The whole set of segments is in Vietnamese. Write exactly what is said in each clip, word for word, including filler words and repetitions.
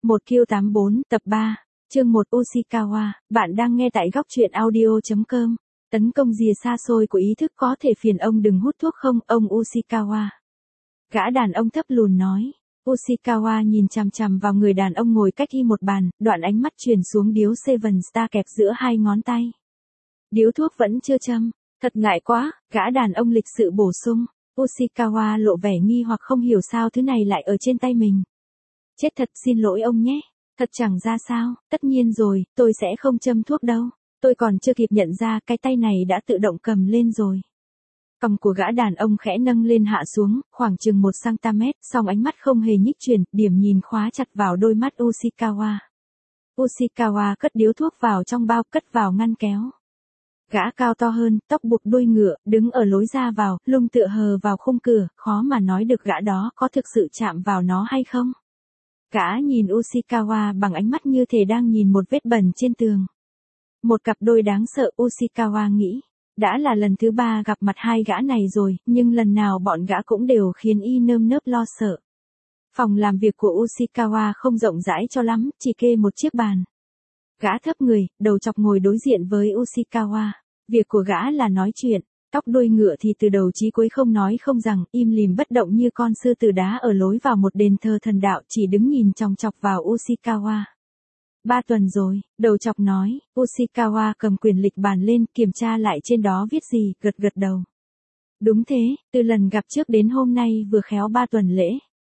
một Q tám bốn, tập ba, chương một Ushikawa, bạn đang nghe tại góc truyện audio.com. Tấn công rìa xa xôi của ý thức có thể phiền ông đừng hút thuốc không, ông Ushikawa. Gã đàn ông thấp lùn nói. Ushikawa nhìn chằm chằm vào người đàn ông ngồi cách y một bàn, đoạn ánh mắt truyền xuống điếu Seven Star kẹp giữa hai ngón tay. Điếu thuốc vẫn chưa châm, thật ngại quá, gã đàn ông lịch sự bổ sung. Ushikawa lộ vẻ nghi hoặc không hiểu sao thứ này lại ở trên tay mình. Chết thật, xin lỗi ông nhé. Thật chẳng ra sao, tất nhiên rồi, tôi sẽ không châm thuốc đâu. Tôi còn chưa kịp nhận ra cái tay này đã tự động cầm lên rồi. Cằm của gã đàn ông khẽ nâng lên hạ xuống, khoảng chừng một xăng-ti-mét, song ánh mắt không hề nhích chuyển, điểm nhìn khóa chặt vào đôi mắt Ushikawa. Ushikawa cất điếu thuốc vào trong bao, cất vào ngăn kéo. Gã cao to hơn, tóc buộc đuôi ngựa, đứng ở lối ra vào, lưng tựa hờ vào khung cửa, khó mà nói được gã đó có thực sự chạm vào nó hay không. Gã nhìn Ushikawa bằng ánh mắt như thể đang nhìn một vết bẩn trên tường. Một cặp đôi đáng sợ, Ushikawa nghĩ. Đã là lần thứ ba gặp mặt hai gã này rồi, nhưng lần nào bọn gã cũng đều khiến y nơm nớp lo sợ. Phòng làm việc của Ushikawa không rộng rãi cho lắm, chỉ kê một chiếc bàn. Gã thấp người, đầu chọc ngồi đối diện với Ushikawa. Việc của gã là nói chuyện, tóc đuôi ngựa thì từ đầu chí cuối không nói không rằng, im lìm bất động như con sư tử đá ở lối vào một đền thờ thần đạo, chỉ đứng nhìn chòng chọc vào Ushikawa. Ba tuần rồi, đầu chọc nói, Ushikawa cầm quyển lịch bàn lên, kiểm tra lại trên đó viết gì, gật gật đầu. Đúng thế, từ lần gặp trước đến hôm nay vừa khéo ba tuần lễ.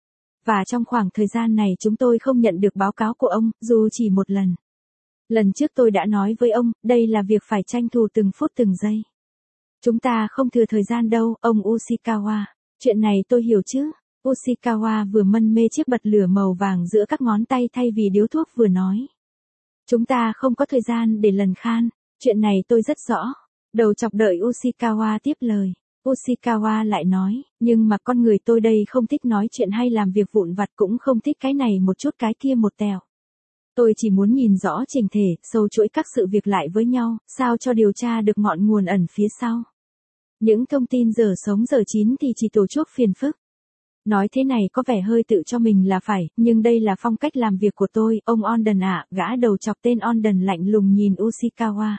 Và trong khoảng thời gian này chúng tôi không nhận được báo cáo của ông, dù chỉ một lần. Lần trước tôi đã nói với ông, đây là việc phải tranh thủ từng phút từng giây. Chúng ta không thừa thời gian đâu, ông Ushikawa. Chuyện này tôi hiểu chứ. Ushikawa vừa mân mê chiếc bật lửa màu vàng giữa các ngón tay thay vì điếu thuốc vừa nói. Chúng ta không có thời gian để lần khan, chuyện này tôi rất rõ. Đầu chọc đợi Ushikawa tiếp lời. Ushikawa lại nói, nhưng mà con người tôi đây không thích nói chuyện hay làm việc vụn vặt, cũng không thích cái này một chút cái kia một tẹo. Tôi chỉ muốn nhìn rõ chỉnh thể, sâu chuỗi các sự việc lại với nhau, sao cho điều tra được ngọn nguồn ẩn phía sau. Những thông tin giờ sống giờ chín thì chỉ tổ chuốc phiền phức. Nói thế này có vẻ hơi tự cho mình là phải, nhưng đây là phong cách làm việc của tôi, ông Onden ạ, gã đầu chọc tên Onden lạnh lùng nhìn Ushikawa.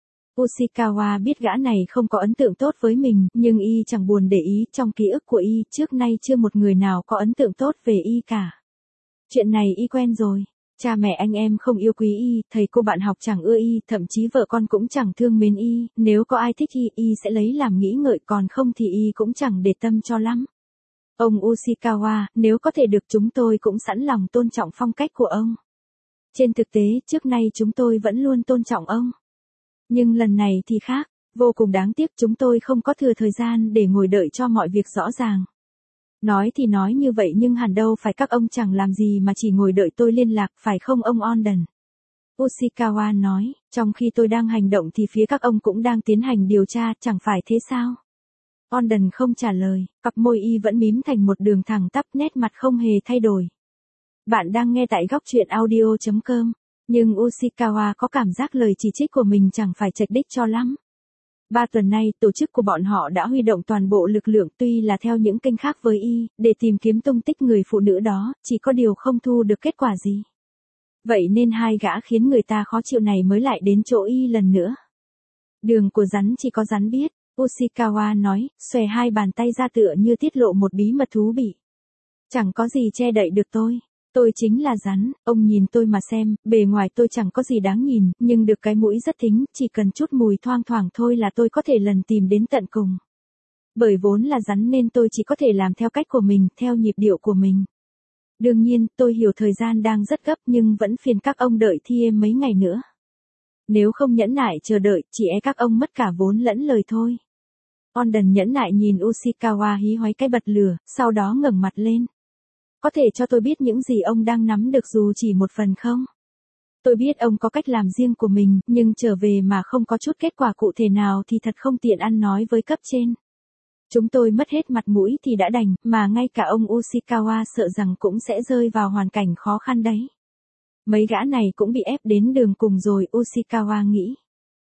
Ushikawa biết gã này không có ấn tượng tốt với mình, nhưng y chẳng buồn để ý, trong ký ức của y, trước nay chưa một người nào có ấn tượng tốt về y cả. Chuyện này y quen rồi. Cha mẹ anh em không yêu quý y, thầy cô bạn học chẳng ưa y, thậm chí vợ con cũng chẳng thương mến y, nếu có ai thích y, y sẽ lấy làm nghĩ ngợi, còn không thì y cũng chẳng để tâm cho lắm. Ông Ushikawa, nếu có thể được chúng tôi cũng sẵn lòng tôn trọng phong cách của ông. Trên thực tế, trước nay chúng tôi vẫn luôn tôn trọng ông. Nhưng lần này thì khác, vô cùng đáng tiếc chúng tôi không có thừa thời gian để ngồi đợi cho mọi việc rõ ràng. Nói thì nói như vậy nhưng hẳn đâu phải các ông chẳng làm gì mà chỉ ngồi đợi tôi liên lạc, phải không ông Onden? Ushikawa nói, trong khi tôi đang hành động thì phía các ông cũng đang tiến hành điều tra, chẳng phải thế sao? Onden không trả lời, cặp môi y vẫn mím thành một đường thẳng tắp, nét mặt không hề thay đổi. Bạn đang nghe tại góc truyện audio.com, nhưng Ushikawa có cảm giác lời chỉ trích của mình chẳng phải trạch đích cho lắm. Ba tuần nay, tổ chức của bọn họ đã huy động toàn bộ lực lượng, tuy là theo những kênh khác với y, để tìm kiếm tung tích người phụ nữ đó, chỉ có điều không thu được kết quả gì. Vậy nên hai gã khiến người ta khó chịu này mới lại đến chỗ y lần nữa. Đường của rắn chỉ có rắn biết, Ushikawa nói, xòe hai bàn tay ra tựa như tiết lộ một bí mật thú vị. Chẳng có gì che đậy được tôi. Tôi chính là rắn, ông nhìn tôi mà xem, bề ngoài tôi chẳng có gì đáng nhìn, nhưng được cái mũi rất thính, chỉ cần chút mùi thoang thoảng thôi là tôi có thể lần tìm đến tận cùng. Bởi vốn là rắn nên tôi chỉ có thể làm theo cách của mình, theo nhịp điệu của mình. Đương nhiên, tôi hiểu thời gian đang rất gấp nhưng vẫn phiền các ông đợi thêm mấy ngày nữa. Nếu không nhẫn nại chờ đợi, chỉ e các ông mất cả vốn lẫn lời thôi. Onden nhẫn nại nhìn Ushikawa hí hoáy cái bật lửa, sau đó ngẩng mặt lên. Có thể cho tôi biết những gì ông đang nắm được dù chỉ một phần không? Tôi biết ông có cách làm riêng của mình, nhưng trở về mà không có chút kết quả cụ thể nào thì thật không tiện ăn nói với cấp trên. Chúng tôi mất hết mặt mũi thì đã đành, mà ngay cả ông Ushikawa sợ rằng cũng sẽ rơi vào hoàn cảnh khó khăn đấy. Mấy gã này cũng bị ép đến đường cùng rồi, Ushikawa nghĩ.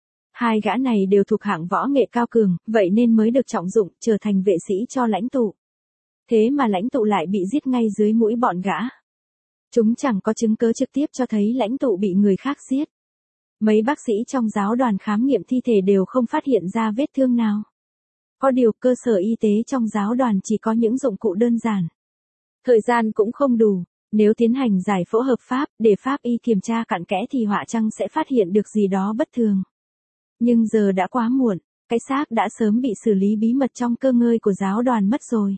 Hai gã này đều thuộc hạng võ nghệ cao cường, vậy nên mới được trọng dụng, trở thành vệ sĩ cho lãnh tụ. Thế mà lãnh tụ lại bị giết ngay dưới mũi bọn gã. Chúng chẳng có chứng cứ trực tiếp cho thấy lãnh tụ bị người khác giết. Mấy bác sĩ trong giáo đoàn khám nghiệm thi thể đều không phát hiện ra vết thương nào. Có điều cơ sở y tế trong giáo đoàn chỉ có những dụng cụ đơn giản. Thời gian cũng không đủ, nếu tiến hành giải phẫu hợp pháp để pháp y kiểm tra cặn kẽ thì họa chăng sẽ phát hiện được gì đó bất thường. Nhưng giờ đã quá muộn, cái xác đã sớm bị xử lý bí mật trong cơ ngơi của giáo đoàn mất rồi.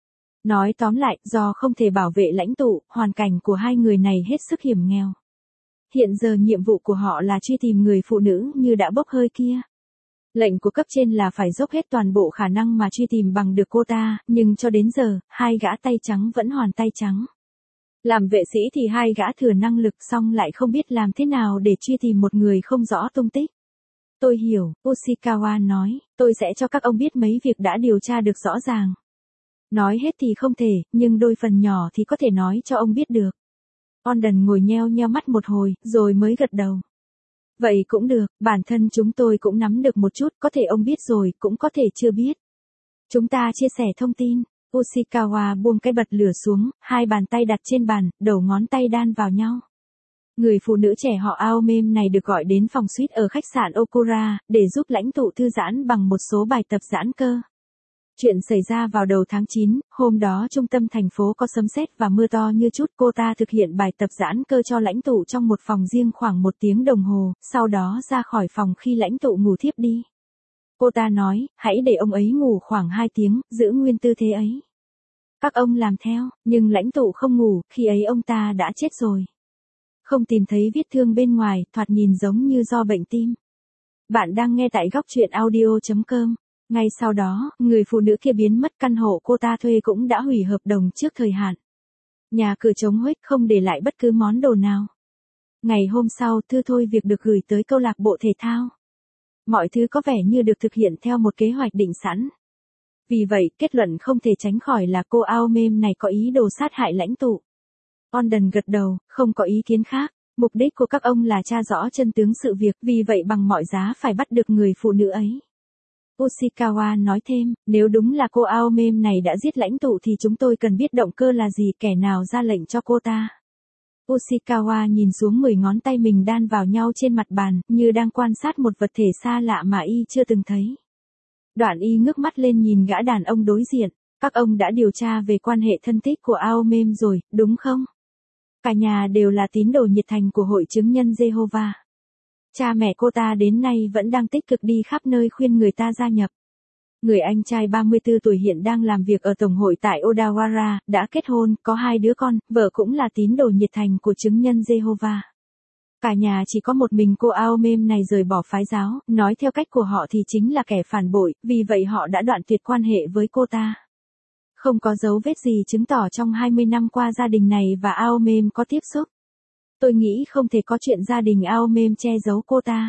Nói tóm lại, do không thể bảo vệ lãnh tụ, hoàn cảnh của hai người này hết sức hiểm nghèo. Hiện giờ nhiệm vụ của họ là truy tìm người phụ nữ như đã bốc hơi kia. Lệnh của cấp trên là phải dốc hết toàn bộ khả năng mà truy tìm bằng được cô ta, nhưng cho đến giờ, hai gã tay trắng vẫn hoàn tay trắng. Làm vệ sĩ thì hai gã thừa năng lực song lại không biết làm thế nào để truy tìm một người không rõ tung tích. Tôi hiểu, Ushikawa nói, tôi sẽ cho các ông biết mấy việc đã điều tra được rõ ràng. Nói hết thì không thể, nhưng đôi phần nhỏ thì có thể nói cho ông biết được. Ondon ngồi nheo nheo mắt một hồi, rồi mới gật đầu. Vậy cũng được, bản thân chúng tôi cũng nắm được một chút, có thể ông biết rồi, cũng có thể chưa biết. Chúng ta chia sẻ thông tin. Ushikawa buông cái bật lửa xuống, hai bàn tay đặt trên bàn, đầu ngón tay đan vào nhau. Người phụ nữ trẻ họ Aomem này được gọi đến phòng suite ở khách sạn Okura, để giúp lãnh tụ thư giãn bằng một số bài tập giãn cơ. Chuyện xảy ra vào đầu tháng chín, hôm đó trung tâm thành phố có sấm sét và mưa to như chút. Cô ta thực hiện bài tập giãn cơ cho lãnh tụ trong một phòng riêng khoảng một tiếng đồng hồ, sau đó ra khỏi phòng khi lãnh tụ ngủ thiếp đi. Cô ta nói, hãy để ông ấy ngủ khoảng hai tiếng, giữ nguyên tư thế ấy. Các ông làm theo, nhưng lãnh tụ không ngủ, khi ấy ông ta đã chết rồi. Không tìm thấy vết thương bên ngoài, thoạt nhìn giống như do bệnh tim. Bạn đang nghe tại góc truyện audio chấm com. Ngay sau đó, người phụ nữ kia biến mất, căn hộ cô ta thuê cũng đã hủy hợp đồng trước thời hạn. Nhà cửa trống huếch không để lại bất cứ món đồ nào. Ngày hôm sau, thư thôi việc được gửi tới câu lạc bộ thể thao. Mọi thứ có vẻ như được thực hiện theo một kế hoạch định sẵn. Vì vậy, kết luận không thể tránh khỏi là cô Aomem này có ý đồ sát hại lãnh tụ. Ondon gật đầu, không có ý kiến khác. Mục đích của các ông là tra rõ chân tướng sự việc, vì vậy bằng mọi giá phải bắt được người phụ nữ ấy. Ushikawa nói thêm, nếu đúng là cô Aomem này đã giết lãnh tụ thì chúng tôi cần biết động cơ là gì, kẻ nào ra lệnh cho cô ta. Ushikawa nhìn xuống mười ngón tay mình đan vào nhau trên mặt bàn, như đang quan sát một vật thể xa lạ mà y chưa từng thấy. Đoạn y ngước mắt lên nhìn gã đàn ông đối diện, các ông đã điều tra về quan hệ thân thích của Aomem rồi, đúng không? Cả nhà đều là tín đồ nhiệt thành của Hội chứng nhân Jehovah. Cha mẹ cô ta đến nay vẫn đang tích cực đi khắp nơi khuyên người ta gia nhập. Người anh trai ba mươi tư tuổi hiện đang làm việc ở Tổng hội tại Odawara, đã kết hôn, có hai đứa con, vợ cũng là tín đồ nhiệt thành của chứng nhân Jehovah. Cả nhà chỉ có một mình cô Aomem này rời bỏ phái giáo, nói theo cách của họ thì chính là kẻ phản bội, vì vậy họ đã đoạn tuyệt quan hệ với cô ta. Không có dấu vết gì chứng tỏ trong hai mươi năm qua gia đình này và Aomem có tiếp xúc. Tôi nghĩ không thể có chuyện gia đình Aomem che giấu cô ta.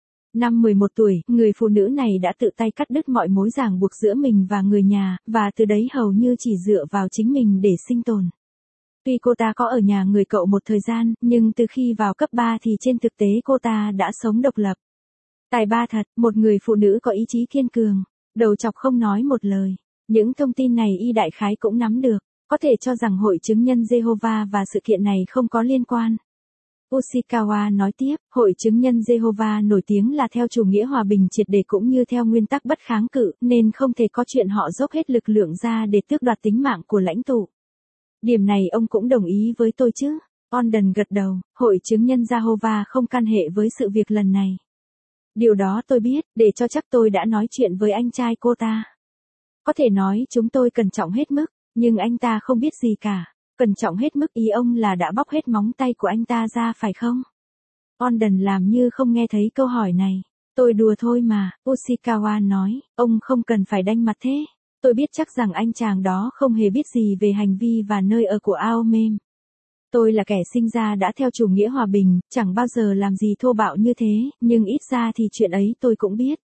Năm mười một tuổi, người phụ nữ này đã tự tay cắt đứt mọi mối ràng buộc giữa mình và người nhà, và từ đấy hầu như chỉ dựa vào chính mình để sinh tồn. Tuy cô ta có ở nhà người cậu một thời gian, nhưng từ khi vào cấp ba thì trên thực tế cô ta đã sống độc lập. Tài ba thật, một người phụ nữ có ý chí kiên cường, đầu chọc không nói một lời. Những thông tin này y đại khái cũng nắm được, có thể cho rằng Hội chứng nhân Jehovah và sự kiện này không có liên quan. Ushikawa nói tiếp, Hội chứng nhân Jehovah nổi tiếng là theo chủ nghĩa hòa bình triệt để cũng như theo nguyên tắc bất kháng cự, nên không thể có chuyện họ dốc hết lực lượng ra để tước đoạt tính mạng của lãnh tụ. Điểm này ông cũng đồng ý với tôi chứ? Ondon gật đầu, Hội chứng nhân Jehovah không can hệ với sự việc lần này. Điều đó tôi biết, để cho chắc tôi đã nói chuyện với anh trai cô ta. Có thể nói chúng tôi cẩn trọng hết mức, nhưng anh ta không biết gì cả. Cẩn trọng hết mức ý ông là đã bóc hết móng tay của anh ta ra phải không? Ondon làm như không nghe thấy câu hỏi này. Tôi đùa thôi mà, Ushikawa nói, ông không cần phải đanh mặt thế. Tôi biết chắc rằng anh chàng đó không hề biết gì về hành vi và nơi ở của Aomem. Tôi là kẻ sinh ra đã theo chủ nghĩa hòa bình, chẳng bao giờ làm gì thô bạo như thế, nhưng ít ra thì chuyện ấy tôi cũng biết.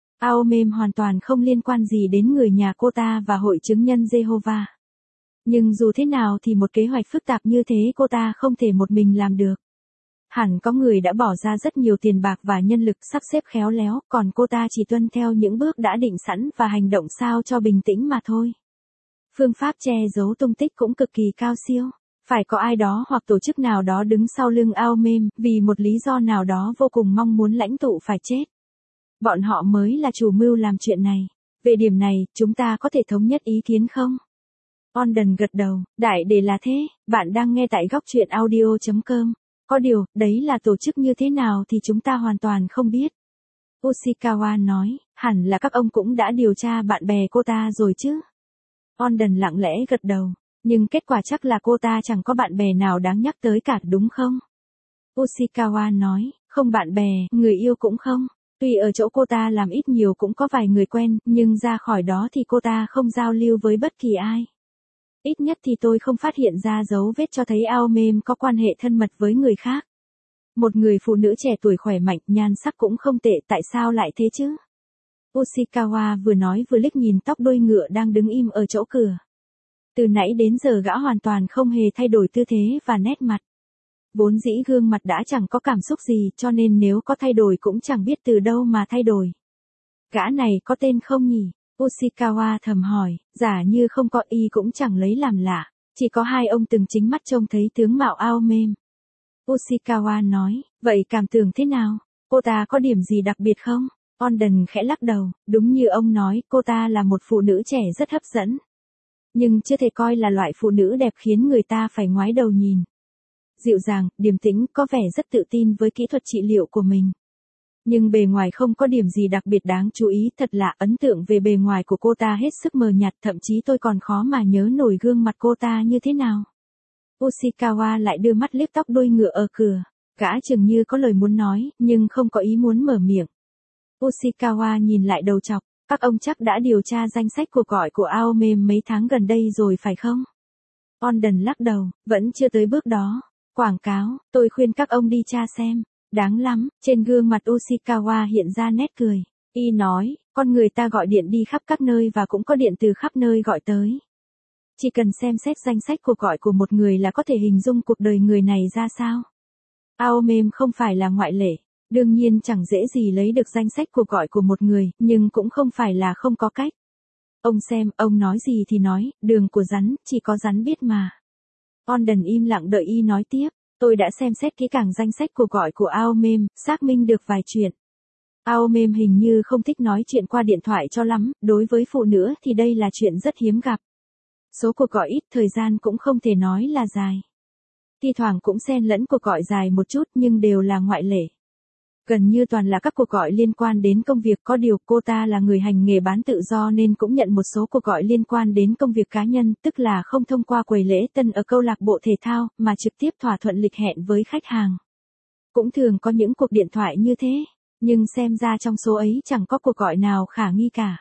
Aomem hoàn toàn không liên quan gì đến người nhà cô ta và Hội chứng nhân Jehovah. Nhưng dù thế nào thì một kế hoạch phức tạp như thế cô ta không thể một mình làm được. Hẳn có người đã bỏ ra rất nhiều tiền bạc và nhân lực sắp xếp khéo léo, còn cô ta chỉ tuân theo những bước đã định sẵn và hành động sao cho bình tĩnh mà thôi. Phương pháp che giấu tung tích cũng cực kỳ cao siêu. Phải có ai đó hoặc tổ chức nào đó đứng sau lưng Aomem, vì một lý do nào đó vô cùng mong muốn lãnh tụ phải chết. Bọn họ mới là chủ mưu làm chuyện này. Về điểm này, chúng ta có thể thống nhất ý kiến không? Ondon gật đầu, đại để là thế, bạn đang nghe tại góc truyện audio chấm com. Có điều, đấy là tổ chức như thế nào thì chúng ta hoàn toàn không biết. Ushikawa nói, hẳn là các ông cũng đã điều tra bạn bè cô ta rồi chứ. Ondon lặng lẽ gật đầu, nhưng kết quả chắc là cô ta chẳng có bạn bè nào đáng nhắc tới cả đúng không? Ushikawa nói, không bạn bè, người yêu cũng không. Tuy ở chỗ cô ta làm ít nhiều cũng có vài người quen, nhưng ra khỏi đó thì cô ta không giao lưu với bất kỳ ai. Ít nhất thì tôi không phát hiện ra dấu vết cho thấy Aomem có quan hệ thân mật với người khác. Một người phụ nữ trẻ tuổi khỏe mạnh, nhan sắc cũng không tệ, tại sao lại thế chứ? Ushikawa vừa nói vừa liếc nhìn tóc đuôi ngựa đang đứng im ở chỗ cửa. Từ nãy đến giờ gã hoàn toàn không hề thay đổi tư thế và nét mặt. Vốn dĩ gương mặt đã chẳng có cảm xúc gì, cho nên nếu có thay đổi cũng chẳng biết từ đâu mà thay đổi. Gã này có tên không nhỉ? Ushikawa thầm hỏi, giả như không có y cũng chẳng lấy làm lạ, chỉ có hai ông từng chính mắt trông thấy tướng mạo Aomem. Ushikawa nói, vậy cảm tưởng thế nào? Cô ta có điểm gì đặc biệt không? Ondon khẽ lắc đầu, đúng như ông nói, cô ta là một phụ nữ trẻ rất hấp dẫn. Nhưng chưa thể coi là loại phụ nữ đẹp khiến người ta phải ngoái đầu nhìn. Dịu dàng, điềm tĩnh, có vẻ rất tự tin với kỹ thuật trị liệu của mình. Nhưng bề ngoài không có điểm gì đặc biệt đáng chú ý, thật lạ, ấn tượng về bề ngoài của cô ta hết sức mờ nhạt, thậm chí tôi còn khó mà nhớ nổi gương mặt cô ta như thế nào. Ushikawa lại đưa mắt liếc tóc đuôi ngựa ở cửa, gã chừng như có lời muốn nói, nhưng không có ý muốn mở miệng. Ushikawa nhìn lại đầu chọc, các ông chắc đã điều tra danh sách cuộc gọi của Aomem mấy tháng gần đây rồi phải không? Ondon lắc đầu, vẫn chưa tới bước đó. Quảng cáo, tôi khuyên các ông đi tra xem. Đáng lắm, trên gương mặt Ushikawa hiện ra nét cười. Y nói, con người ta gọi điện đi khắp các nơi và cũng có điện từ khắp nơi gọi tới. Chỉ cần xem xét danh sách cuộc gọi của một người là có thể hình dung cuộc đời người này ra sao. Aomem không phải là ngoại lệ. Đương nhiên chẳng dễ gì lấy được danh sách cuộc gọi của một người, nhưng cũng không phải là không có cách. Ông xem, ông nói gì thì nói, đường của rắn, chỉ có rắn biết mà. Ondon im lặng đợi y nói tiếp. Tôi đã xem xét kỹ càng danh sách cuộc gọi của Aomem, xác minh được vài chuyện. Aomem hình như không thích nói chuyện qua điện thoại cho lắm, đối với phụ nữ thì đây là chuyện rất hiếm gặp. Số cuộc gọi ít, thời gian cũng không thể nói là dài. Thi thoảng cũng xen lẫn cuộc gọi dài một chút nhưng đều là ngoại lệ. Gần như toàn là các cuộc gọi liên quan đến công việc, có điều cô ta là người hành nghề bán tự do nên cũng nhận một số cuộc gọi liên quan đến công việc cá nhân, tức là không thông qua quầy lễ tân ở câu lạc bộ thể thao, mà trực tiếp thỏa thuận lịch hẹn với khách hàng. Cũng thường có những cuộc điện thoại như thế, nhưng xem ra trong số ấy chẳng có cuộc gọi nào khả nghi cả.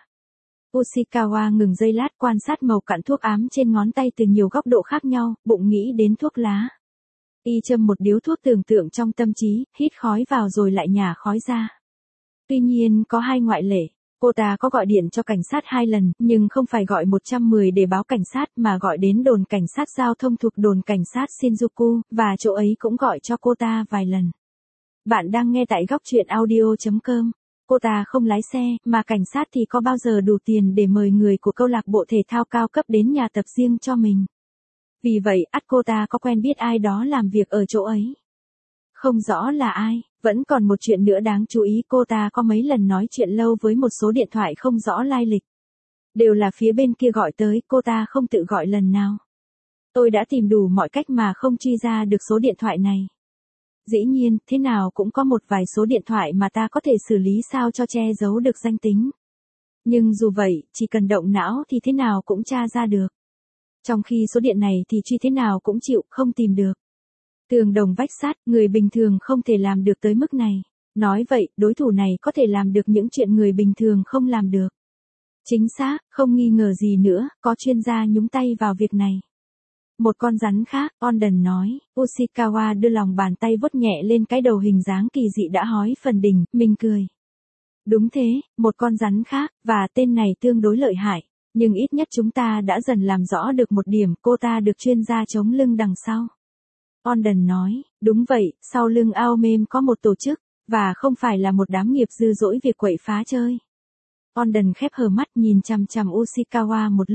Ushikawa ngừng giây lát quan sát màu cặn thuốc ám trên ngón tay từ nhiều góc độ khác nhau, bụng nghĩ đến thuốc lá. Y châm một điếu thuốc tưởng tượng trong tâm trí, hít khói vào rồi lại nhả khói ra. Tuy nhiên có hai ngoại lệ, cô ta có gọi điện cho cảnh sát hai lần, nhưng không phải gọi một một không để báo cảnh sát mà gọi đến đồn cảnh sát giao thông thuộc đồn cảnh sát Shinjuku, và chỗ ấy cũng gọi cho cô ta vài lần. Bạn đang nghe tại góc truyện audio chấm com. Cô ta không lái xe, mà cảnh sát thì có bao giờ đủ tiền để mời người của câu lạc bộ thể thao cao cấp đến nhà tập riêng cho mình. Vì vậy, ắt cô ta có quen biết ai đó làm việc ở chỗ ấy. Không rõ là ai, vẫn còn một chuyện nữa đáng chú ý, cô ta có mấy lần nói chuyện lâu với một số điện thoại không rõ lai lịch. Đều là phía bên kia gọi tới, cô ta không tự gọi lần nào. Tôi đã tìm đủ mọi cách mà không truy ra được số điện thoại này. Dĩ nhiên, thế nào cũng có một vài số điện thoại mà ta có thể xử lý sao cho che giấu được danh tính. Nhưng dù vậy, chỉ cần động não thì thế nào cũng tra ra được. Trong khi số điện này thì truy thế nào cũng chịu, không tìm được. Tường đồng vách sắt, người bình thường không thể làm được tới mức này. Nói vậy, đối thủ này có thể làm được những chuyện người bình thường không làm được. Chính xác, không nghi ngờ gì nữa, có chuyên gia nhúng tay vào việc này. Một con rắn khác, Ondon nói, Ushikawa đưa lòng bàn tay vuốt nhẹ lên cái đầu hình dáng kỳ dị đã hói phần đỉnh, mình cười. Đúng thế, một con rắn khác, và tên này tương đối lợi hại. Nhưng ít nhất chúng ta đã dần làm rõ được một điểm, cô ta được chuyên gia chống lưng đằng sau. Ondon nói, đúng vậy, sau lưng Aomem có một tổ chức, và không phải là một đám nghiệp dư dỗi việc quậy phá chơi. Ondon khép hờ mắt nhìn chằm chằm Ushikawa một lúc,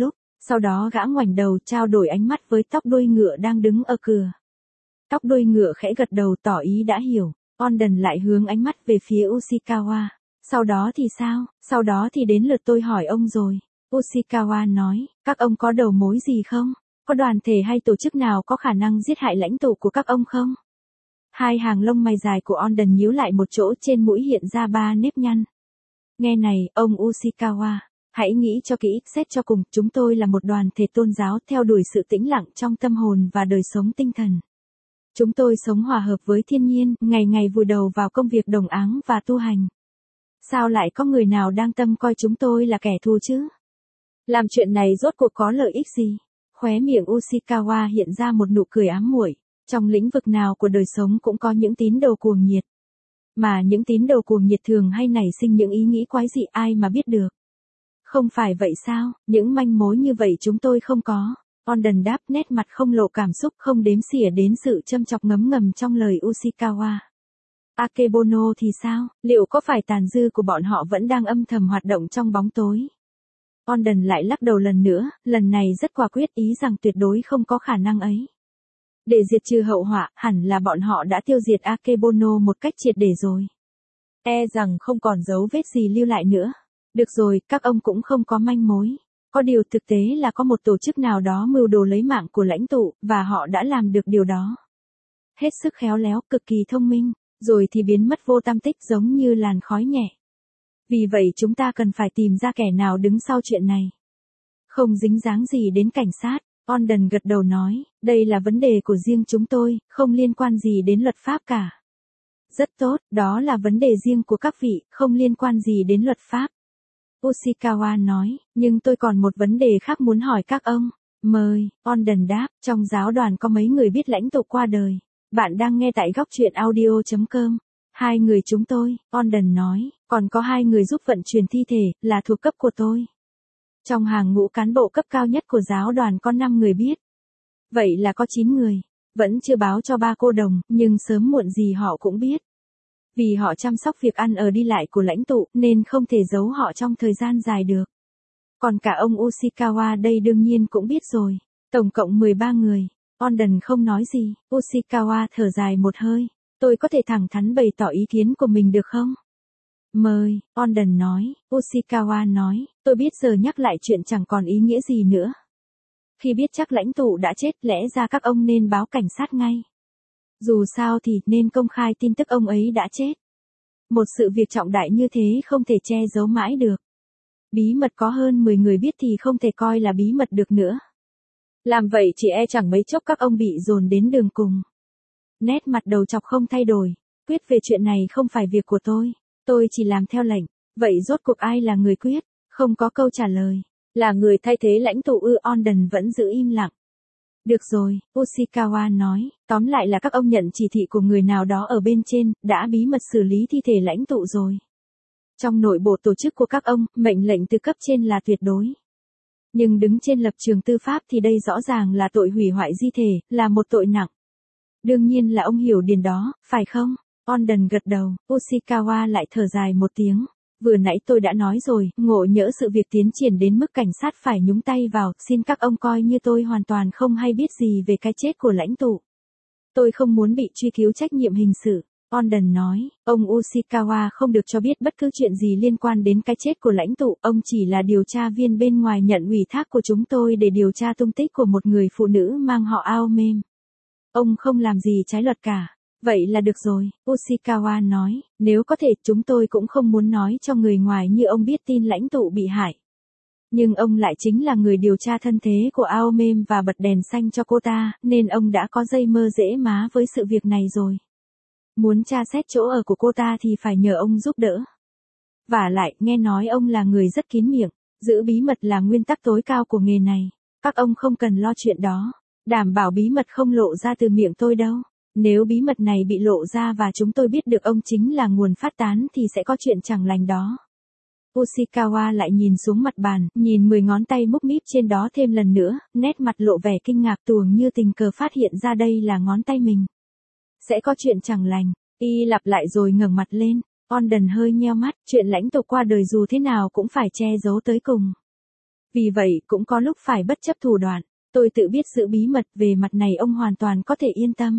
Sau đó gã ngoảnh đầu trao đổi ánh mắt với tóc đuôi ngựa đang đứng ở cửa. Tóc đuôi ngựa khẽ gật đầu tỏ ý đã hiểu. Onden lại hướng ánh mắt về phía Ushikawa. Sau đó thì sao? Sau đó thì đến lượt tôi hỏi ông rồi. Ushikawa nói, các ông có đầu mối gì không? Có đoàn thể hay tổ chức nào có khả năng giết hại lãnh tụ của các ông không? Hai hàng lông mày dài của Onden nhíu lại một chỗ, trên mũi hiện ra ba nếp nhăn. Nghe này, ông Ushikawa, hãy nghĩ cho kỹ, xét cho cùng, chúng tôi là một đoàn thể tôn giáo theo đuổi sự tĩnh lặng trong tâm hồn và đời sống tinh thần. Chúng tôi sống hòa hợp với thiên nhiên, ngày ngày vùi đầu vào công việc đồng áng và tu hành. Sao lại có người nào đang tâm coi chúng tôi là kẻ thù chứ? Làm chuyện này rốt cuộc có lợi ích gì? Khóe miệng Ushikawa hiện ra một nụ cười ám muội. Trong lĩnh vực nào của đời sống cũng có những tín đồ cuồng nhiệt. Mà những tín đồ cuồng nhiệt thường hay nảy sinh những ý nghĩ quái dị, ai mà biết được. Không phải vậy sao, những manh mối như vậy chúng tôi không có. Onden đáp, nét mặt không lộ cảm xúc, không đếm xỉa đến sự châm chọc ngấm ngầm trong lời Ushikawa. Akebono thì sao, liệu có phải tàn dư của bọn họ vẫn đang âm thầm hoạt động trong bóng tối? Onden lại lắc đầu lần nữa, lần này rất quả quyết, ý rằng tuyệt đối không có khả năng ấy. Để diệt trừ hậu họa, hẳn là bọn họ đã tiêu diệt Akebono một cách triệt để rồi. E rằng không còn dấu vết gì lưu lại nữa. Được rồi, các ông cũng không có manh mối. Có điều thực tế là có một tổ chức nào đó mưu đồ lấy mạng của lãnh tụ, và họ đã làm được điều đó. Hết sức khéo léo, cực kỳ thông minh, rồi thì biến mất vô tăm tích giống như làn khói nhẹ. Vì vậy chúng ta cần phải tìm ra kẻ nào đứng sau chuyện này. Không dính dáng gì đến cảnh sát. Onden gật đầu nói, đây là vấn đề của riêng chúng tôi, không liên quan gì đến luật pháp cả. Rất tốt, đó là vấn đề riêng của các vị, không liên quan gì đến luật pháp. Ushikawa nói, nhưng tôi còn một vấn đề khác muốn hỏi các ông. Mời, Onden đáp, trong giáo đoàn có mấy người biết lãnh tụ qua đời. Bạn đang nghe tại góc truyện audio chấm com. Hai người chúng tôi, Onden nói, còn có hai người giúp vận chuyển thi thể, là thuộc cấp của tôi. Trong hàng ngũ cán bộ cấp cao nhất của giáo đoàn có năm người biết. Vậy là có chín người. Vẫn chưa báo cho ba cô đồng, nhưng sớm muộn gì họ cũng biết. Vì họ chăm sóc việc ăn ở đi lại của lãnh tụ, nên không thể giấu họ trong thời gian dài được. Còn cả ông Ushikawa đây đương nhiên cũng biết rồi. Tổng cộng mười ba người. Onden không nói gì. Ushikawa thở dài một hơi. Tôi có thể thẳng thắn bày tỏ ý kiến của mình được không? Mời, Onden nói. Ushikawa nói, tôi biết giờ nhắc lại chuyện chẳng còn ý nghĩa gì nữa. Khi biết chắc lãnh tụ đã chết, lẽ ra các ông nên báo cảnh sát ngay. Dù sao thì nên công khai tin tức ông ấy đã chết. Một sự việc trọng đại như thế không thể che giấu mãi được. Bí mật có hơn mười người biết thì không thể coi là bí mật được nữa. Làm vậy chỉ e chẳng mấy chốc các ông bị dồn đến đường cùng. Nét mặt đầu chọc không thay đổi. Quyết về chuyện này không phải việc của tôi. Tôi chỉ làm theo lệnh. Vậy rốt cuộc ai là người quyết? Không có câu trả lời. Là người thay thế lãnh tụ ư? Onden vẫn giữ im lặng. Được rồi, Ushikawa nói, tóm lại là các ông nhận chỉ thị của người nào đó ở bên trên, đã bí mật xử lý thi thể lãnh tụ rồi. Trong nội bộ tổ chức của các ông, mệnh lệnh từ cấp trên là tuyệt đối. Nhưng đứng trên lập trường tư pháp thì đây rõ ràng là tội hủy hoại di thể, là một tội nặng. Đương nhiên là ông hiểu điền đó, phải không? Onden gật đầu, Ushikawa lại thở dài một tiếng. Vừa nãy tôi đã nói rồi, ngộ nhỡ sự việc tiến triển đến mức cảnh sát phải nhúng tay vào, xin các ông coi như tôi hoàn toàn không hay biết gì về cái chết của lãnh tụ. Tôi không muốn bị truy cứu trách nhiệm hình sự. Onden nói, ông Ushikawa không được cho biết bất cứ chuyện gì liên quan đến cái chết của lãnh tụ, ông chỉ là điều tra viên bên ngoài nhận ủy thác của chúng tôi để điều tra tung tích của một người phụ nữ mang họ Aomem. Ông không làm gì trái luật cả. Vậy là được rồi, Ushikawa nói, nếu có thể chúng tôi cũng không muốn nói cho người ngoài như ông biết tin lãnh tụ bị hại. Nhưng ông lại chính là người điều tra thân thế của Aomem và bật đèn xanh cho cô ta, nên ông đã có dây mơ dễ má với sự việc này rồi. Muốn tra xét chỗ ở của cô ta thì phải nhờ ông giúp đỡ. Vả lại, nghe nói ông là người rất kín miệng, giữ bí mật là nguyên tắc tối cao của nghề này. Các ông không cần lo chuyện đó, đảm bảo bí mật không lộ ra từ miệng tôi đâu. Nếu bí mật này bị lộ ra và chúng tôi biết được ông chính là nguồn phát tán thì sẽ có chuyện chẳng lành đó. Ushikawa lại nhìn xuống mặt bàn, nhìn mười ngón tay múc míp trên đó thêm lần nữa, nét mặt lộ vẻ kinh ngạc tuồng như tình cờ phát hiện ra đây là ngón tay mình. Sẽ có chuyện chẳng lành, y lặp lại rồi ngẩng mặt lên, Onden hơi nheo mắt, chuyện lãnh tụ qua đời dù thế nào cũng phải che giấu tới cùng. Vì vậy cũng có lúc phải bất chấp thủ đoạn. Tôi tự biết giữ bí mật, về mặt này ông hoàn toàn có thể yên tâm.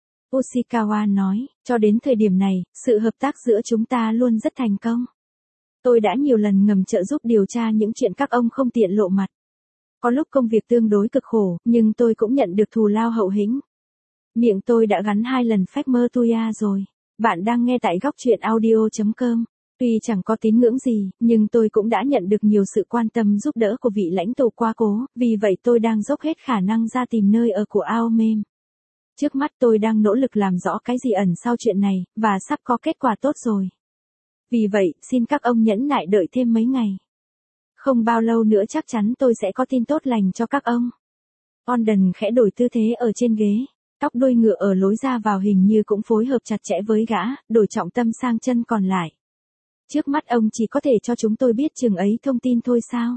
Ushikawa nói, cho đến thời điểm này, sự hợp tác giữa chúng ta luôn rất thành công. Tôi đã nhiều lần ngầm trợ giúp điều tra những chuyện các ông không tiện lộ mặt. Có lúc công việc tương đối cực khổ, nhưng tôi cũng nhận được thù lao hậu hĩnh. Miệng tôi đã gắn hai lần phép mơ tuya rồi. Bạn đang nghe tại góc truyện audio chấm com. Tuy chẳng có tín ngưỡng gì, nhưng tôi cũng đã nhận được nhiều sự quan tâm giúp đỡ của vị lãnh tụ quá cố, vì vậy tôi đang dốc hết khả năng ra tìm nơi ở của Aomem. Trước mắt tôi đang nỗ lực làm rõ cái gì ẩn sau chuyện này, và sắp có kết quả tốt rồi. Vì vậy, xin các ông nhẫn nại đợi thêm mấy ngày. Không bao lâu nữa chắc chắn tôi sẽ có tin tốt lành cho các ông. Ondon khẽ đổi tư thế ở trên ghế. Tóc đuôi ngựa ở lối ra vào hình như cũng phối hợp chặt chẽ với gã, đổi trọng tâm sang chân còn lại. Trước mắt ông chỉ có thể cho chúng tôi biết chừng ấy thông tin thôi sao?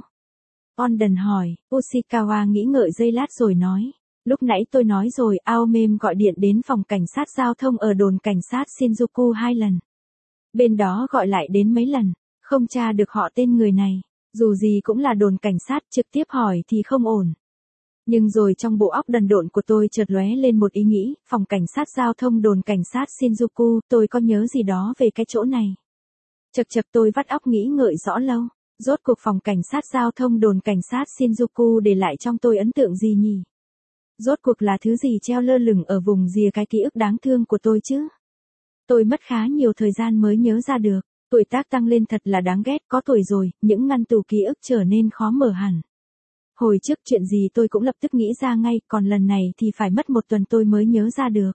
Ondon hỏi. Ushikawa nghĩ ngợi giây lát rồi nói. Lúc nãy tôi nói rồi, Aomem gọi điện đến phòng cảnh sát giao thông ở đồn cảnh sát Shinjuku hai lần. Bên đó gọi lại đến mấy lần, không tra được họ tên người này. Dù gì cũng là đồn cảnh sát, trực tiếp hỏi thì không ổn. Nhưng rồi trong bộ óc đần độn của tôi chợt lóe lên một ý nghĩ, phòng cảnh sát giao thông đồn cảnh sát Shinjuku, tôi có nhớ gì đó về cái chỗ này. Chật chật tôi vắt óc nghĩ ngợi rõ lâu, rốt cuộc phòng cảnh sát giao thông đồn cảnh sát Shinjuku để lại trong tôi ấn tượng gì nhỉ? Rốt cuộc là thứ gì treo lơ lửng ở vùng rìa cái ký ức đáng thương của tôi chứ? Tôi mất khá nhiều thời gian mới nhớ ra được, tuổi tác tăng lên thật là đáng ghét, có tuổi rồi, những ngăn tủ ký ức trở nên khó mở hẳn. Hồi trước chuyện gì tôi cũng lập tức nghĩ ra ngay, còn lần này thì phải mất một tuần tôi mới nhớ ra được.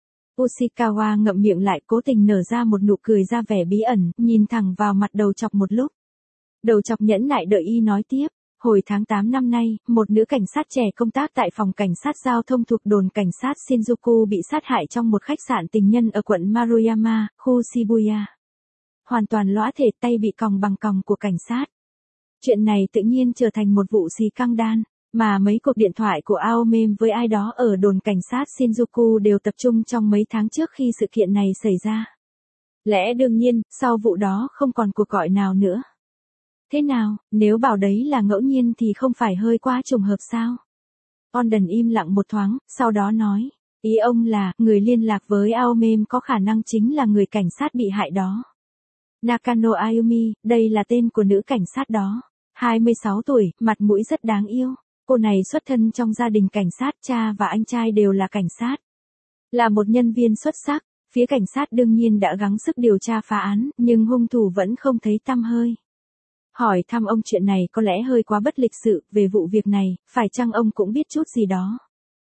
Ushikawa ngậm miệng lại, cố tình nở ra một nụ cười ra vẻ bí ẩn, nhìn thẳng vào mặt đầu chọc một lúc. Đầu chọc nhẫn nại đợi y nói tiếp. Hồi tháng tám năm nay, một nữ cảnh sát trẻ công tác tại phòng cảnh sát giao thông thuộc đồn cảnh sát Shinjuku bị sát hại trong một khách sạn tình nhân ở quận Maruyama, khu Shibuya. Hoàn toàn lõa thể, tay bị còng bằng còng của cảnh sát. Chuyện này tự nhiên trở thành một vụ xì căng đan, mà mấy cuộc điện thoại của Aomem với ai đó ở đồn cảnh sát Shinjuku đều tập trung trong mấy tháng trước khi sự kiện này xảy ra. Lẽ đương nhiên, sau vụ đó không còn cuộc gọi nào nữa. Thế nào, nếu bảo đấy là ngẫu nhiên thì không phải hơi quá trùng hợp sao? Ondon im lặng một thoáng, sau đó nói, ý ông là, người liên lạc với Aomem có khả năng chính là người cảnh sát bị hại đó. Nakano Ayumi, đây là tên của nữ cảnh sát đó. hai mươi sáu tuổi, mặt mũi rất đáng yêu. Cô này xuất thân trong gia đình cảnh sát, cha và anh trai đều là cảnh sát. Là một nhân viên xuất sắc, phía cảnh sát đương nhiên đã gắng sức điều tra phá án, nhưng hung thủ vẫn không thấy tăm hơi. Hỏi thăm ông chuyện này có lẽ hơi quá bất lịch sự, về vụ việc này, phải chăng ông cũng biết chút gì đó?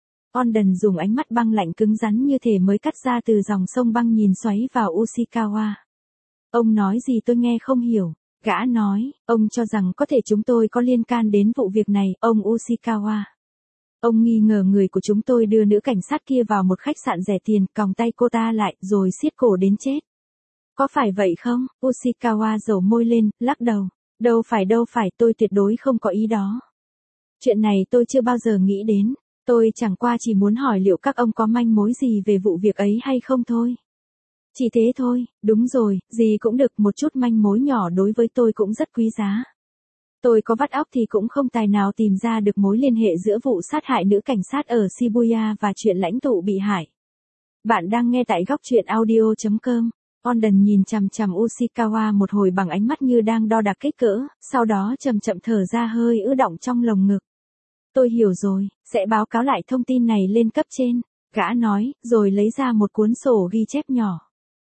Ondon dùng ánh mắt băng lạnh cứng rắn như thể mới cắt ra từ dòng sông băng nhìn xoáy vào Ushikawa. Ông nói gì tôi nghe không hiểu. Gã nói, ông cho rằng có thể chúng tôi có liên can đến vụ việc này, ông Ushikawa. Ông nghi ngờ người của chúng tôi đưa nữ cảnh sát kia vào một khách sạn rẻ tiền, còng tay cô ta lại, rồi siết cổ đến chết. Có phải vậy không? Ushikawa dầu môi lên, lắc đầu. Đâu phải đâu phải, tôi tuyệt đối không có ý đó. Chuyện này tôi chưa bao giờ nghĩ đến, tôi chẳng qua chỉ muốn hỏi liệu các ông có manh mối gì về vụ việc ấy hay không thôi. Chỉ thế thôi, đúng rồi, gì cũng được, một chút manh mối nhỏ đối với tôi cũng rất quý giá. Tôi có vắt óc thì cũng không tài nào tìm ra được mối liên hệ giữa vụ sát hại nữ cảnh sát ở Shibuya và chuyện lãnh tụ bị hại. Bạn đang nghe tại góc truyện audio chấm com. Ondon nhìn chằm chằm Ushikawa một hồi bằng ánh mắt như đang đo đạc kích cỡ, sau đó chậm chậm thở ra hơi ứ đọng trong lồng ngực. Tôi hiểu rồi, sẽ báo cáo lại thông tin này lên cấp trên, gã nói, rồi lấy ra một cuốn sổ ghi chép nhỏ.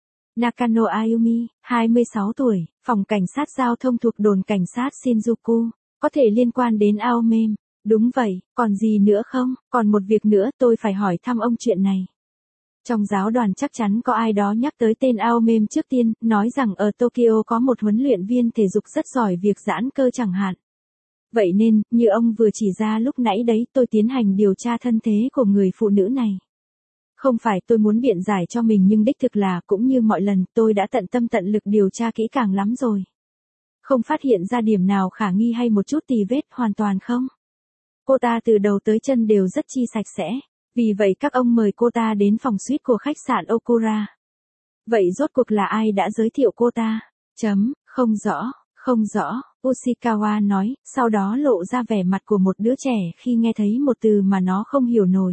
Nakano Ayumi, hai mươi sáu tuổi, phòng cảnh sát giao thông thuộc đồn cảnh sát Shinjuku, có thể liên quan đến Aomem. Đúng vậy, còn gì nữa không? Còn một việc nữa, tôi phải hỏi thăm ông chuyện này. Trong giáo đoàn chắc chắn có ai đó nhắc tới tên Aomem trước tiên, nói rằng ở Tokyo có một huấn luyện viên thể dục rất giỏi việc giãn cơ chẳng hạn. Vậy nên, như ông vừa chỉ ra lúc nãy đấy, tôi tiến hành điều tra thân thế của người phụ nữ này. Không phải tôi muốn biện giải cho mình, nhưng đích thực là, cũng như mọi lần, tôi đã tận tâm tận lực điều tra kỹ càng lắm rồi. Không phát hiện ra điểm nào khả nghi hay một chút tì vết, hoàn toàn không. Cô ta từ đầu tới chân đều rất chi sạch sẽ. Vì vậy các ông mời cô ta đến phòng suite của khách sạn Okura. Vậy rốt cuộc là ai đã giới thiệu cô ta? Chấm, không rõ, không rõ. Ushikawa nói, sau đó lộ ra vẻ mặt của một đứa trẻ khi nghe thấy một từ mà nó không hiểu nổi.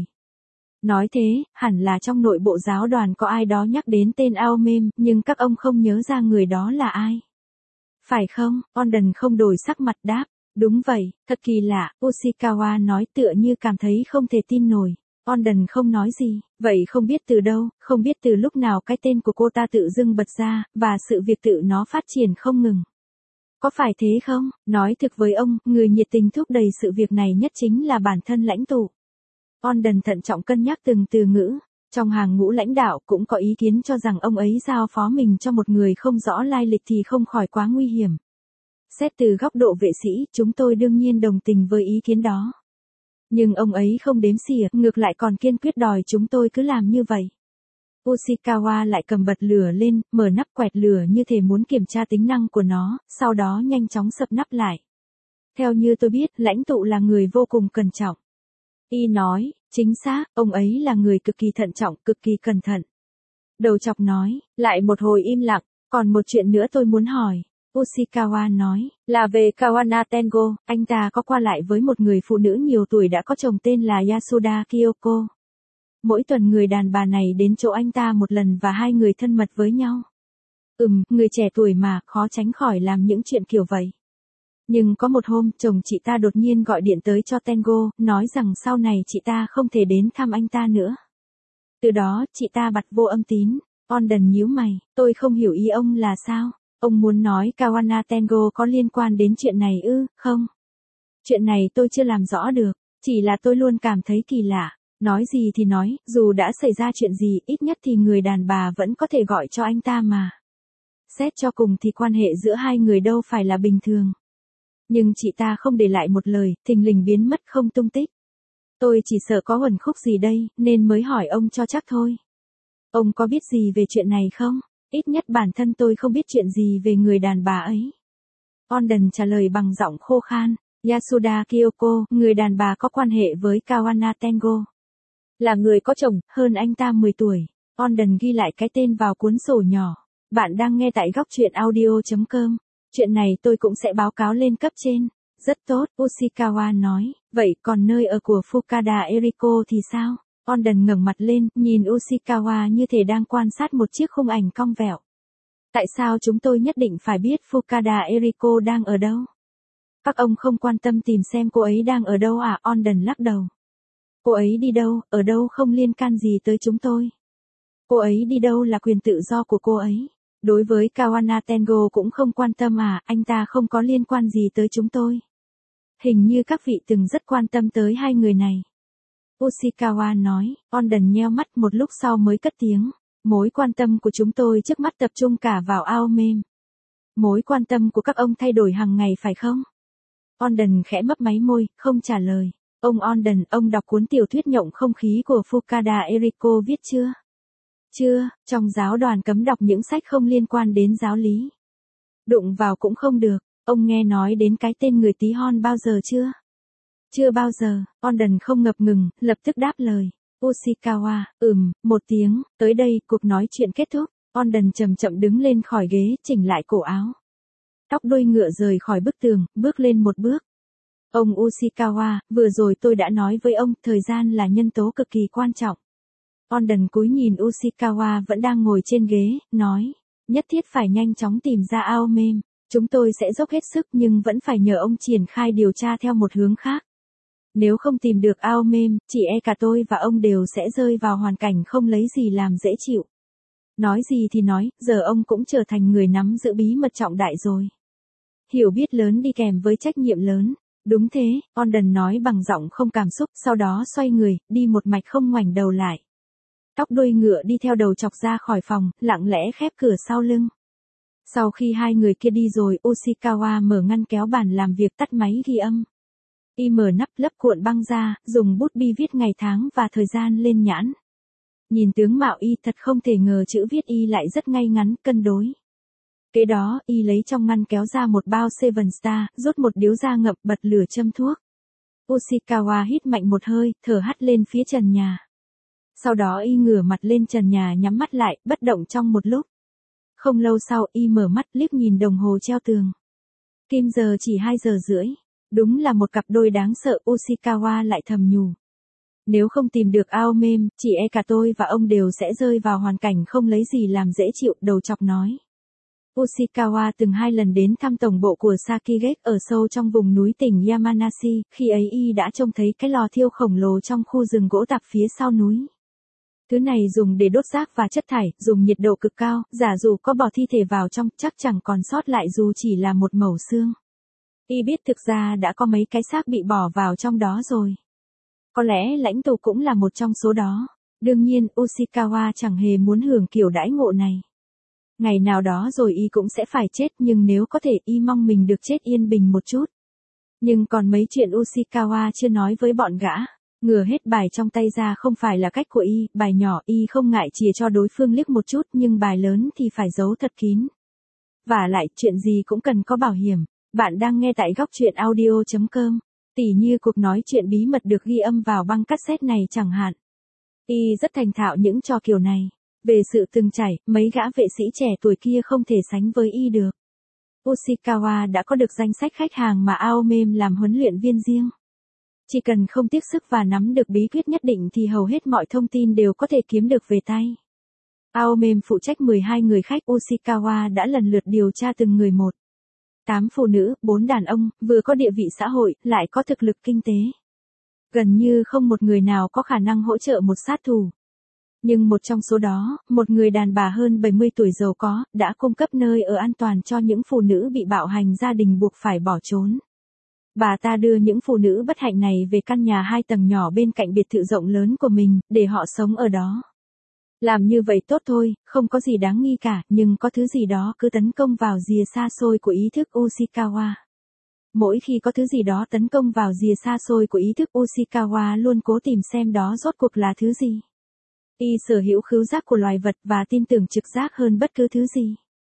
Nói thế, hẳn là trong nội bộ giáo đoàn có ai đó nhắc đến tên Aomem, nhưng các ông không nhớ ra người đó là ai. Phải không? Onden không đổi sắc mặt đáp. Đúng vậy, thật kỳ lạ, Ushikawa nói tựa như cảm thấy không thể tin nổi. Onden không nói gì, vậy không biết từ đâu, không biết từ lúc nào cái tên của cô ta tự dưng bật ra, và sự việc tự nó phát triển không ngừng. Có phải thế không? Nói thực với ông, người nhiệt tình thúc đẩy sự việc này nhất chính là bản thân lãnh tụ. Onden thận trọng cân nhắc từng từ ngữ. Trong hàng ngũ lãnh đạo cũng có ý kiến cho rằng ông ấy giao phó mình cho một người không rõ lai lịch thì không khỏi quá nguy hiểm. Xét từ góc độ vệ sĩ, chúng tôi đương nhiên đồng tình với ý kiến đó. Nhưng ông ấy không đếm xỉa, ngược lại còn kiên quyết đòi chúng tôi cứ làm như vậy. Ushikawa lại cầm bật lửa lên, mở nắp quẹt lửa như thể muốn kiểm tra tính năng của nó, sau đó nhanh chóng sập nắp lại. Theo như tôi biết, lãnh tụ là người vô cùng cẩn trọng. Y nói, chính xác, ông ấy là người cực kỳ thận trọng, cực kỳ cẩn thận. Đầu chọc nói, lại một hồi im lặng, còn một chuyện nữa tôi muốn hỏi. Ushikawa nói, là về Kawana Tengo, anh ta có qua lại với một người phụ nữ nhiều tuổi đã có chồng tên là Yasuda Kyoko. Mỗi tuần người đàn bà này đến chỗ anh ta một lần và hai người thân mật với nhau. Ừm, người trẻ tuổi mà, khó tránh khỏi làm những chuyện kiểu vậy. Nhưng có một hôm, chồng chị ta đột nhiên gọi điện tới cho Tengo, nói rằng sau này chị ta không thể đến thăm anh ta nữa. Từ đó, chị ta bặt vô âm tín. Onden nhíu mày, tôi không hiểu ý ông là sao? Ông muốn nói Kawana Tengo có liên quan đến chuyện này ư, không? Chuyện này tôi chưa làm rõ được, chỉ là tôi luôn cảm thấy kỳ lạ. Nói gì thì nói, dù đã xảy ra chuyện gì, ít nhất thì người đàn bà vẫn có thể gọi cho anh ta mà. Xét cho cùng thì quan hệ giữa hai người đâu phải là bình thường. Nhưng chị ta không để lại một lời, thình lình biến mất không tung tích. Tôi chỉ sợ có uẩn khúc gì đây, nên mới hỏi ông cho chắc thôi. Ông có biết gì về chuyện này không? Ít nhất bản thân tôi không biết chuyện gì về người đàn bà ấy. Onden trả lời bằng giọng khô khan. Yasuda Kyoko, người đàn bà có quan hệ với Kawana Tengo. Là người có chồng, hơn anh ta mười tuổi. Onden ghi lại cái tên vào cuốn sổ nhỏ. Bạn đang nghe tại góc truyện audio chấm com. Chuyện này tôi cũng sẽ báo cáo lên cấp trên. Rất tốt, Ushikawa nói. Vậy còn nơi ở của Fukada Eriko thì sao? Onden ngẩng mặt lên, nhìn Ushikawa như thể đang quan sát một chiếc khung ảnh cong vẹo. Tại sao chúng tôi nhất định phải biết Fukada Eriko đang ở đâu? Các ông không quan tâm tìm xem cô ấy đang ở đâu à? Onden lắc đầu. Cô ấy đi đâu, ở đâu không liên can gì tới chúng tôi. Cô ấy đi đâu là quyền tự do của cô ấy. Đối với Kawana Tengo cũng không quan tâm à, anh ta không có liên quan gì tới chúng tôi. Hình như các vị từng rất quan tâm tới hai người này. Ushikawa nói, Onden nheo mắt một lúc sau mới cất tiếng. Mối quan tâm của chúng tôi trước mắt tập trung cả vào Aomem. Mối quan tâm của các ông thay đổi hàng ngày phải không? Onden khẽ mấp máy môi, không trả lời. Ông Onden, ông đọc cuốn tiểu thuyết nhộng không khí của Fukada Eriko viết chưa? Chưa, trong giáo đoàn cấm đọc những sách không liên quan đến giáo lý. Đụng vào cũng không được, ông nghe nói đến cái tên người tí hon bao giờ chưa? Chưa bao giờ, Onden không ngập ngừng, lập tức đáp lời. Ushikawa, ừm, một tiếng, tới đây, cuộc nói chuyện kết thúc. Onden chậm chậm đứng lên khỏi ghế, chỉnh lại cổ áo. Tóc đuôi ngựa rời khỏi bức tường, bước lên một bước. Ông Ushikawa, vừa rồi tôi đã nói với ông, thời gian là nhân tố cực kỳ quan trọng. Onden cúi nhìn Ushikawa vẫn đang ngồi trên ghế, nói, nhất thiết phải nhanh chóng tìm ra Aomem. Chúng tôi sẽ dốc hết sức nhưng vẫn phải nhờ ông triển khai điều tra theo một hướng khác. Nếu không tìm được Aomem, chỉ e cả tôi và ông đều sẽ rơi vào hoàn cảnh không lấy gì làm dễ chịu. Nói gì thì nói, giờ ông cũng trở thành người nắm giữ bí mật trọng đại rồi. Hiểu biết lớn đi kèm với trách nhiệm lớn. Đúng thế, Onden nói bằng giọng không cảm xúc, sau đó xoay người, đi một mạch không ngoảnh đầu lại. Tóc đuôi ngựa đi theo đầu chọc ra khỏi phòng, lặng lẽ khép cửa sau lưng. Sau khi hai người kia đi rồi, Ushikawa mở ngăn kéo bàn làm việc tắt máy ghi âm. Y mở nắp lấp cuộn băng ra, dùng bút bi viết ngày tháng và thời gian lên nhãn. Nhìn tướng mạo Y thật không thể ngờ chữ viết Y lại rất ngay ngắn, cân đối. Kế đó, Y lấy trong ngăn kéo ra một bao Seven Star, rút một điếu ra ngậm, bật lửa châm thuốc. Ushikawa hít mạnh một hơi, thở hắt lên phía trần nhà. Sau đó Y ngửa mặt lên trần nhà nhắm mắt lại, bất động trong một lúc. Không lâu sau, Y mở mắt liếc nhìn đồng hồ treo tường. Kim giờ chỉ hai giờ rưỡi. Đúng là một cặp đôi đáng sợ, Ushikawa lại thầm nhủ. Nếu không tìm được Aomem, chỉ e cả tôi và ông đều sẽ rơi vào hoàn cảnh không lấy gì làm dễ chịu, đầu chọc nói. Ushikawa từng hai lần đến thăm tổng bộ của Sakigate ở sâu trong vùng núi tỉnh Yamanashi, khi ấy y đã trông thấy cái lò thiêu khổng lồ trong khu rừng gỗ tạp phía sau núi. Thứ này dùng để đốt rác và chất thải, dùng nhiệt độ cực cao, giả dù có bỏ thi thể vào trong, chắc chẳng còn sót lại dù chỉ là một mẩu xương. Y biết thực ra đã có mấy cái xác bị bỏ vào trong đó rồi. Có lẽ lãnh tụ cũng là một trong số đó. Đương nhiên, Ushikawa chẳng hề muốn hưởng kiểu đãi ngộ này. Ngày nào đó rồi y cũng sẽ phải chết, nhưng nếu có thể y mong mình được chết yên bình một chút. Nhưng còn mấy chuyện Ushikawa chưa nói với bọn gã. Ngừa hết bài trong tay ra không phải là cách của y, bài nhỏ y không ngại chìa cho đối phương liếc một chút, nhưng bài lớn thì phải giấu thật kín. Vả lại, chuyện gì cũng cần có bảo hiểm. Bạn đang nghe tại góc truyện audio chấm com. Tỉ như cuộc nói chuyện bí mật được ghi âm vào băng cassette này chẳng hạn. Y rất thành thạo những trò kiểu này. Về sự từng trải, mấy gã vệ sĩ trẻ tuổi kia không thể sánh với y được. Ushikawa đã có được danh sách khách hàng mà Aomem làm huấn luyện viên riêng. Chỉ cần không tiếc sức và nắm được bí quyết nhất định thì hầu hết mọi thông tin đều có thể kiếm được về tay. Aomem phụ trách mười hai người khách, Ushikawa đã lần lượt điều tra từng người một. tám phụ nữ, bốn đàn ông, vừa có địa vị xã hội, lại có thực lực kinh tế. Gần như không một người nào có khả năng hỗ trợ một sát thủ. Nhưng một trong số đó, một người đàn bà hơn bảy mươi tuổi giàu có, đã cung cấp nơi ở an toàn cho những phụ nữ bị bạo hành gia đình buộc phải bỏ trốn. Bà ta đưa những phụ nữ bất hạnh này về căn nhà hai tầng nhỏ bên cạnh biệt thự rộng lớn của mình, để họ sống ở đó. Làm như vậy tốt thôi, không có gì đáng nghi cả, nhưng có thứ gì đó cứ tấn công vào rìa xa xôi của ý thức Ushikawa. Mỗi khi có thứ gì đó tấn công vào rìa xa xôi của ý thức Ushikawa luôn cố tìm xem đó rốt cuộc là thứ gì. Y sở hữu khứu giác của loài vật và tin tưởng trực giác hơn bất cứ thứ gì.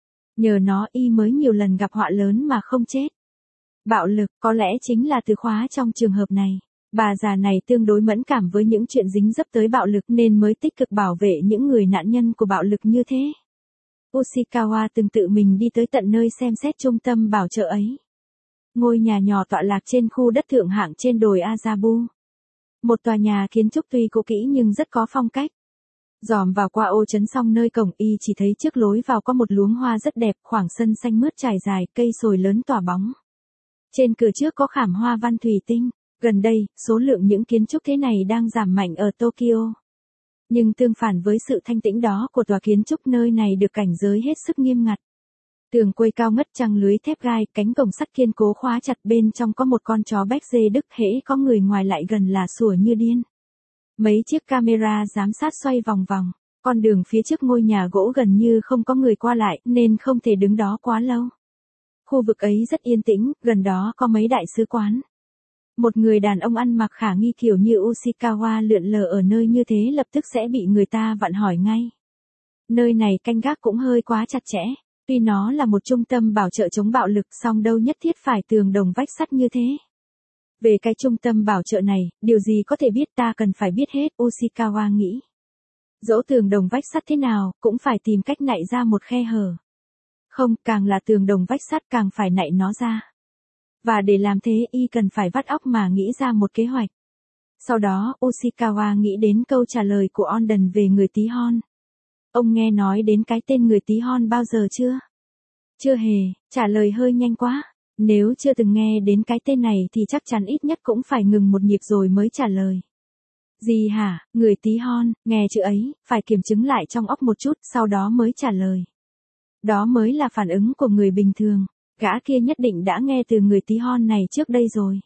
Nhờ nó y mới nhiều lần gặp họa lớn mà không chết. Bạo lực có lẽ chính là từ khóa trong trường hợp này. Bà già này tương đối mẫn cảm với những chuyện dính dấp tới bạo lực nên mới tích cực bảo vệ những người nạn nhân của bạo lực như thế. Ushikawa từng tự mình đi tới tận nơi xem xét trung tâm bảo trợ ấy. Ngôi nhà nhỏ tọa lạc trên khu đất thượng hạng trên đồi Azabu. Một tòa nhà kiến trúc tuy cũ kỹ nhưng rất có phong cách. Dòm vào qua ô trấn xong nơi cổng y chỉ thấy trước lối vào có một luống hoa rất đẹp, khoảng sân xanh mướt trải dài, cây sồi lớn tỏa bóng. Trên cửa trước có khảm hoa văn thủy tinh. Gần đây, số lượng những kiến trúc thế này đang giảm mạnh ở Tokyo. Nhưng tương phản với sự thanh tĩnh đó của tòa kiến trúc, nơi này được cảnh giới hết sức nghiêm ngặt. Tường quây cao ngất trăng lưới thép gai, cánh cổng sắt kiên cố khóa chặt, bên trong có một con chó Béc-dê Đức, hễ có người ngoài lại gần là sủa như điên. Mấy chiếc camera giám sát xoay vòng vòng, con đường phía trước ngôi nhà gỗ gần như không có người qua lại nên không thể đứng đó quá lâu. Khu vực ấy rất yên tĩnh, gần đó có mấy đại sứ quán. Một người đàn ông ăn mặc khả nghi kiểu như Ushikawa lượn lờ ở nơi như thế lập tức sẽ bị người ta vặn hỏi ngay. Nơi này canh gác cũng hơi quá chặt chẽ, tuy nó là một trung tâm bảo trợ chống bạo lực song đâu nhất thiết phải tường đồng vách sắt như thế. Về cái trung tâm bảo trợ này, điều gì có thể biết ta cần phải biết hết, Ushikawa nghĩ. Dẫu tường đồng vách sắt thế nào, cũng phải tìm cách nạy ra một khe hở. Không, càng là tường đồng vách sắt càng phải nạy nó ra. Và để làm thế y cần phải vắt óc mà nghĩ ra một kế hoạch. Sau đó, Ushikawa nghĩ đến câu trả lời của Onden về người tí hon. Ông nghe nói đến cái tên người tí hon bao giờ chưa? Chưa hề, trả lời hơi nhanh quá. Nếu chưa từng nghe đến cái tên này thì chắc chắn ít nhất cũng phải ngừng một nhịp rồi mới trả lời. Gì hả, người tí hon, nghe chữ ấy, phải kiểm chứng lại trong óc một chút, sau đó mới trả lời. Đó mới là phản ứng của người bình thường. Gã kia nhất định đã nghe từ người tí hon này trước đây rồi.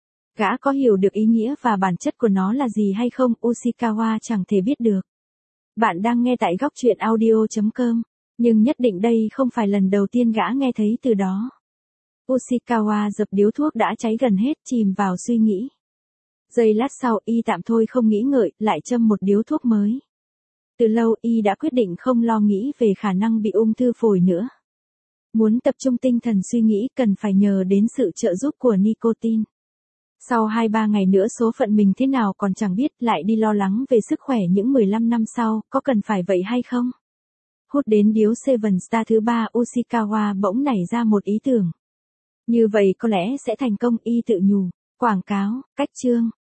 Gã có hiểu được ý nghĩa và bản chất của nó là gì hay không, Ushikawa chẳng thể biết được. Bạn đang nghe tại góc truyện audio chấm com, nhưng nhất định đây không phải lần đầu tiên gã nghe thấy từ đó. Ushikawa dập điếu thuốc đã cháy gần hết, chìm vào suy nghĩ. Giây lát sau y tạm thôi không nghĩ ngợi, lại châm một điếu thuốc mới. Từ lâu y đã quyết định không lo nghĩ về khả năng bị ung thư phổi nữa. Muốn tập trung tinh thần suy nghĩ cần phải nhờ đến sự trợ giúp của nicotine. Sau hai ba ngày nữa số phận mình thế nào còn chẳng biết, lại đi lo lắng về sức khỏe những mười lăm năm sau, có cần phải vậy hay không? Hút đến điếu Seven Star thứ ba, Ushikawa bỗng nảy ra một ý tưởng. Như vậy có lẽ sẽ thành công, y tự nhủ. Quảng cáo, cách chương.